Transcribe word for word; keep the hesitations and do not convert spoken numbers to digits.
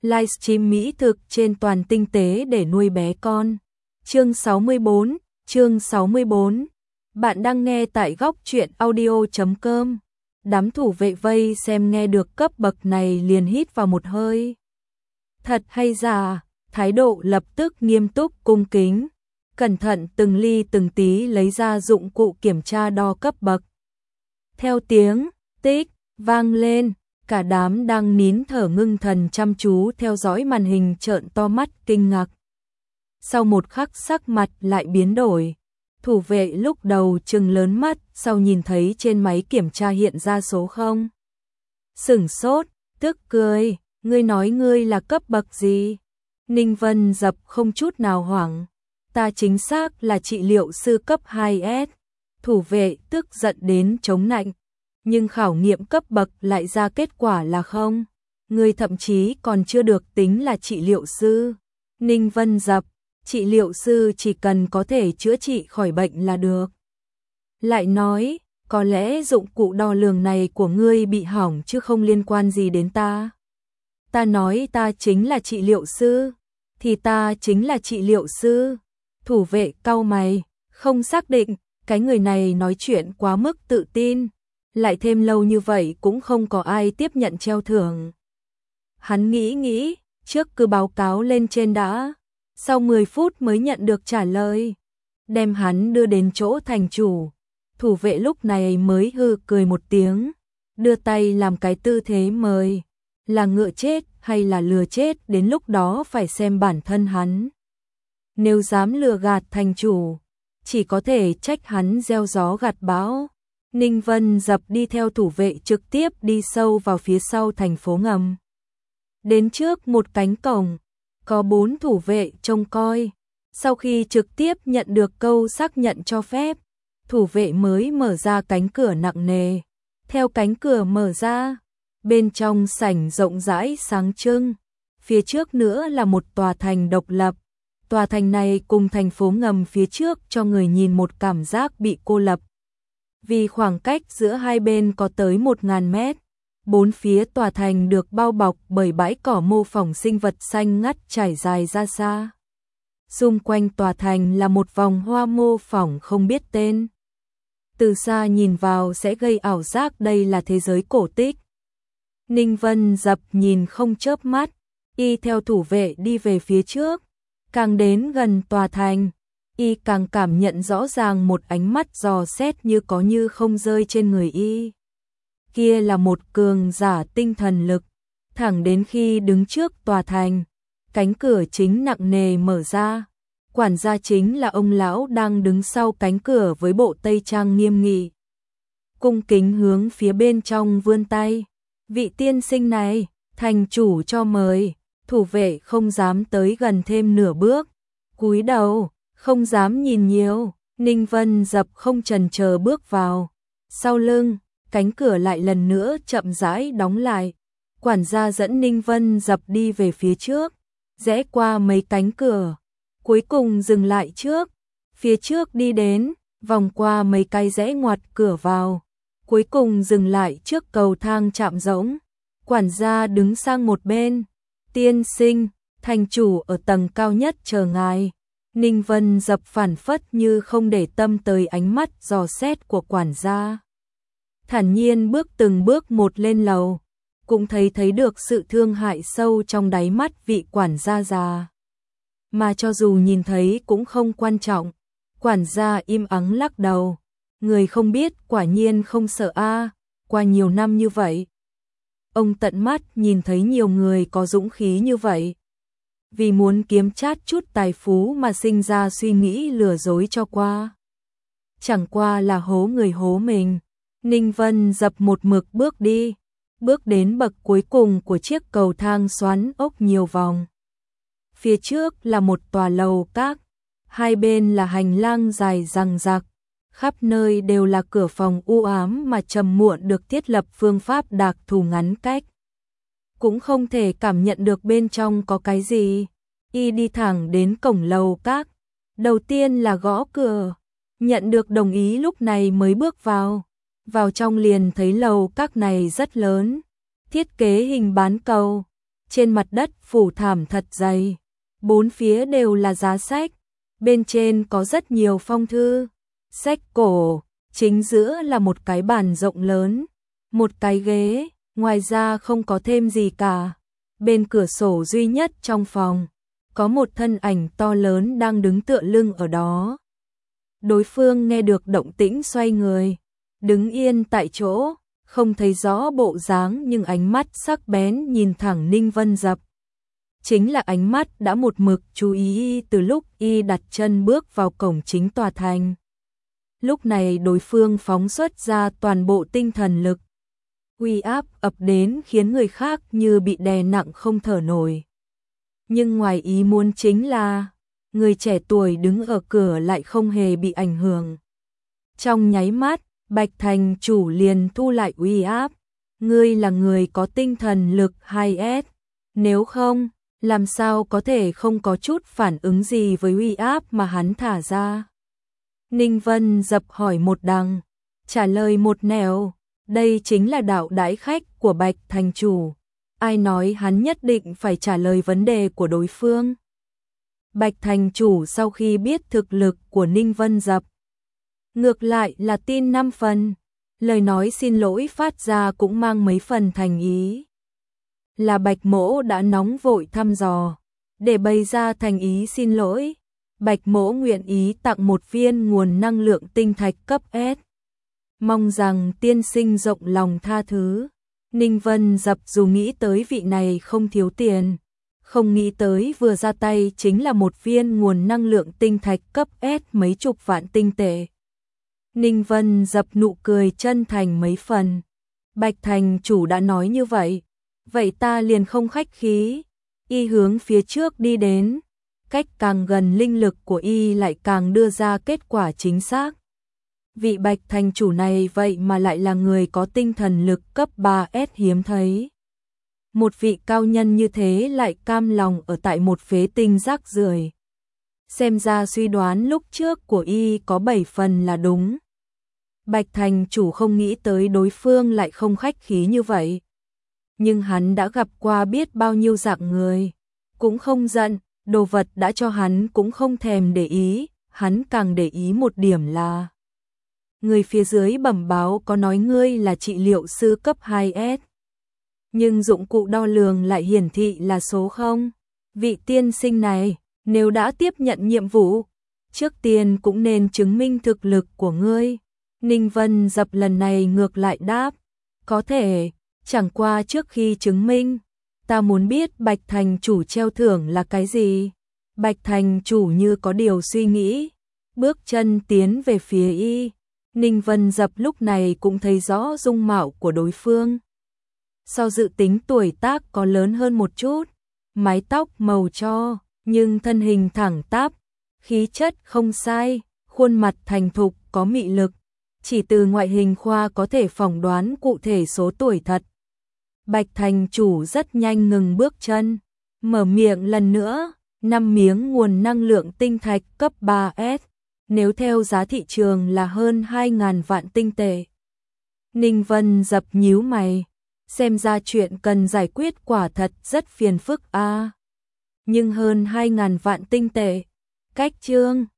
livestream mỹ thực trên toàn tinh tế để nuôi bé con. Chương sáu mươi bốn, chương sáu mươi bốn. Bạn đang nghe tại góc truyện audio chấm com. Đám thủ vệ vây xem nghe được cấp bậc này liền hít vào một hơi. Thật hay giả, thái độ lập tức nghiêm túc cung kính, cẩn thận từng ly từng tí lấy ra dụng cụ kiểm tra đo cấp bậc. Theo tiếng tích vang lên, cả đám đang nín thở ngưng thần chăm chú theo dõi màn hình trợn to mắt kinh ngạc. Sau một khắc sắc mặt lại biến đổi, thủ vệ lúc đầu trừng lớn mắt, sau nhìn thấy trên máy kiểm tra hiện ra số không. Sửng sốt, tức cười, ngươi nói ngươi là cấp bậc gì? Ninh Vân Dập không chút nào hoảng, ta chính xác là trị liệu sư cấp hai S. Thủ vệ tức giận đến chống nạnh, nhưng khảo nghiệm cấp bậc lại ra kết quả là không. Ngươi thậm chí còn chưa được tính là trị liệu sư. Ninh Vân Dập, trị liệu sư chỉ cần có thể chữa trị khỏi bệnh là được. Lại nói, có lẽ dụng cụ đo lường này của ngươi bị hỏng chứ không liên quan gì đến ta. Ta nói ta chính là trị liệu sư, thì ta chính là trị liệu sư. Thủ vệ cau mày, không xác định, cái người này nói chuyện quá mức tự tin, lại thêm lâu như vậy cũng không có ai tiếp nhận treo thưởng. Hắn nghĩ nghĩ, trước cứ báo cáo lên trên đã, sau mười phút mới nhận được trả lời. Đem hắn đưa đến chỗ thành chủ, thủ vệ lúc này mới hừ cười một tiếng, đưa tay làm cái tư thế mời, là ngựa chết hay là lừa chết đến lúc đó phải xem bản thân hắn. Nếu dám lừa gạt thành chủ, chỉ có thể trách hắn gieo gió gặt bão. Ninh Vân Dập đi theo thủ vệ trực tiếp đi sâu vào phía sau thành phố ngầm. Đến trước một cánh cổng, có bốn thủ vệ trông coi. Sau khi trực tiếp nhận được câu xác nhận cho phép, thủ vệ mới mở ra cánh cửa nặng nề. Theo cánh cửa mở ra, bên trong sảnh rộng rãi sáng trưng, phía trước nữa là một tòa thành độc lập. Tòa thành này cùng thành phố ngầm phía trước cho người nhìn một cảm giác bị cô lập. Vì khoảng cách giữa hai bên có tới một nghìn mét, bốn phía tòa thành được bao bọc bởi bãi cỏ mô phỏng sinh vật xanh ngắt trải dài ra xa. Xung quanh tòa thành là một vòng hoa mô phỏng không biết tên. Từ xa nhìn vào sẽ gây ảo giác đây là thế giới cổ tích. Ninh Vân Dập nhìn không chớp mắt, y theo thủ vệ đi về phía trước. Càng đến gần tòa thành, y càng cảm nhận rõ ràng một ánh mắt dò xét như có như không rơi trên người y. Kia là một cường giả tinh thần lực, thẳng đến khi đứng trước tòa thành, cánh cửa chính nặng nề mở ra. Quản gia chính là ông lão đang đứng sau cánh cửa với bộ tây trang nghiêm nghị. Cung kính hướng phía bên trong vươn tay. Vị tiên sinh này, thành chủ cho mời. Thủ vệ không dám tới gần thêm nửa bước, cúi đầu, không dám nhìn nhiều. Ninh Vân Dập không chần chờ bước vào. Sau lưng, cánh cửa lại lần nữa chậm rãi đóng lại. Quản gia dẫn Ninh Vân Dập đi về phía trước, rẽ qua mấy cánh cửa, cuối cùng dừng lại trước. Phía trước đi đến, vòng qua mấy cái rẽ ngoặt cửa vào, cuối cùng dừng lại trước cầu thang chạm rỗng. Quản gia đứng sang một bên. Tiên sinh, thành chủ ở tầng cao nhất chờ ngài. Ninh Vân Dập phản phất như không để tâm tới ánh mắt dò xét của quản gia. Thản nhiên bước từng bước một lên lầu, cũng thấy thấy được sự thương hại sâu trong đáy mắt vị quản gia già. Mà cho dù nhìn thấy cũng không quan trọng. Quản gia im ắng lắc đầu. Người không biết quả nhiên không sợ a. Qua nhiều năm như vậy, ông tận mắt nhìn thấy nhiều người có dũng khí như vậy. Vì muốn kiếm chát chút tài phú mà sinh ra suy nghĩ lừa dối cho qua. Chẳng qua là hố người hố mình. Ninh Vân Dập một mực bước đi, bước đến bậc cuối cùng của chiếc cầu thang xoắn ốc nhiều vòng. Phía trước là một tòa lầu các, hai bên là hành lang dài dằng dặc, khắp nơi đều là cửa phòng u ám mà trầm muộn được thiết lập phương pháp đặc thù ngắn cách. Cũng không thể cảm nhận được bên trong có cái gì. Y đi thẳng đến cổng lầu các, đầu tiên là gõ cửa, nhận được đồng ý lúc này mới bước vào. Vào trong liền thấy lầu các này rất lớn, thiết kế hình bán cầu, trên mặt đất phủ thảm thật dày, bốn phía đều là giá sách, bên trên có rất nhiều phong thư, sách cổ, chính giữa là một cái bàn rộng lớn, một cái ghế, ngoài ra không có thêm gì cả. Bên cửa sổ duy nhất trong phòng, có một thân ảnh to lớn đang đứng tựa lưng ở đó. Đối phương nghe được động tĩnh xoay người, đứng yên tại chỗ, không thấy rõ bộ dáng nhưng ánh mắt sắc bén nhìn thẳng Ninh Vân Dập. Chính là ánh mắt đã một mực chú ý từ lúc y đặt chân bước vào cổng chính tòa thành. Lúc này đối phương phóng xuất ra toàn bộ tinh thần lực. Uy áp ập đến khiến người khác như bị đè nặng không thở nổi. Nhưng ngoài ý muốn chính là, người trẻ tuổi đứng ở cửa lại không hề bị ảnh hưởng. Trong nháy mắt, Bạch Thành chủ liền thu lại uy áp. Ngươi là người có tinh thần lực hai S, nếu không, làm sao có thể không có chút phản ứng gì với uy áp mà hắn thả ra. Ninh Vân Dập hỏi một đằng, trả lời một nẻo, đây chính là đạo đãi khách của Bạch Thành chủ. Ai nói hắn nhất định phải trả lời vấn đề của đối phương. Bạch Thành chủ sau khi biết thực lực của Ninh Vân Dập, ngược lại là tin năm phần, lời nói xin lỗi phát ra cũng mang mấy phần thành ý. Là Bạch Mỗ đã nóng vội thăm dò, để bày ra thành ý xin lỗi. Bạch Mỗ nguyện ý tặng một viên nguồn năng lượng tinh thạch cấp S. Mong rằng tiên sinh rộng lòng tha thứ. Ninh Vân Dập dù nghĩ tới vị này không thiếu tiền, không nghĩ tới vừa ra tay chính là một viên nguồn năng lượng tinh thạch cấp S mấy chục vạn tinh tệ. Ninh Vân Dập nụ cười chân thành mấy phần. Bạch Thành chủ đã nói như vậy, vậy ta liền không khách khí. Y hướng phía trước đi đến, cách càng gần linh lực của y lại càng đưa ra kết quả chính xác. Vị Bạch Thành chủ này vậy mà lại là người có tinh thần lực cấp ba S hiếm thấy. Một vị cao nhân như thế lại cam lòng ở tại một phế tinh rác rưởi. Xem ra suy đoán lúc trước của y có bảy phần là đúng. Bạch Thành chủ không nghĩ tới đối phương lại không khách khí như vậy. Nhưng hắn đã gặp qua biết bao nhiêu dạng người, cũng không giận, đồ vật đã cho hắn cũng không thèm để ý, hắn càng để ý một điểm là người phía dưới bẩm báo có nói ngươi là trị liệu sư cấp hai S. Nhưng dụng cụ đo lường lại hiển thị là số không. Vị tiên sinh này, nếu đã tiếp nhận nhiệm vụ, trước tiên cũng nên chứng minh thực lực của ngươi. Ninh Vân Dập lần này ngược lại đáp, có thể, chẳng qua trước khi chứng minh, ta muốn biết Bạch Thành chủ treo thưởng là cái gì. Bạch Thành chủ như có điều suy nghĩ, bước chân tiến về phía y. Ninh Vân Dập lúc này cũng thấy rõ dung mạo của đối phương. So dự tính tuổi tác có lớn hơn một chút, mái tóc màu tro, nhưng thân hình thẳng tắp, khí chất không sai, khuôn mặt thành thục có mị lực, chỉ từ ngoại hình khoa có thể phỏng đoán cụ thể số tuổi thật. Bạch Thành chủ rất nhanh ngừng bước chân, mở miệng lần nữa, năm miếng nguồn năng lượng tinh thạch cấp ba S, nếu theo giá thị trường là hơn hai nghìn vạn tinh tệ. Ninh Vân Dập nhíu mày, xem ra chuyện cần giải quyết quả thật rất phiền phức a. À. Nhưng hơn hai nghìn vạn tinh tệ, cách chương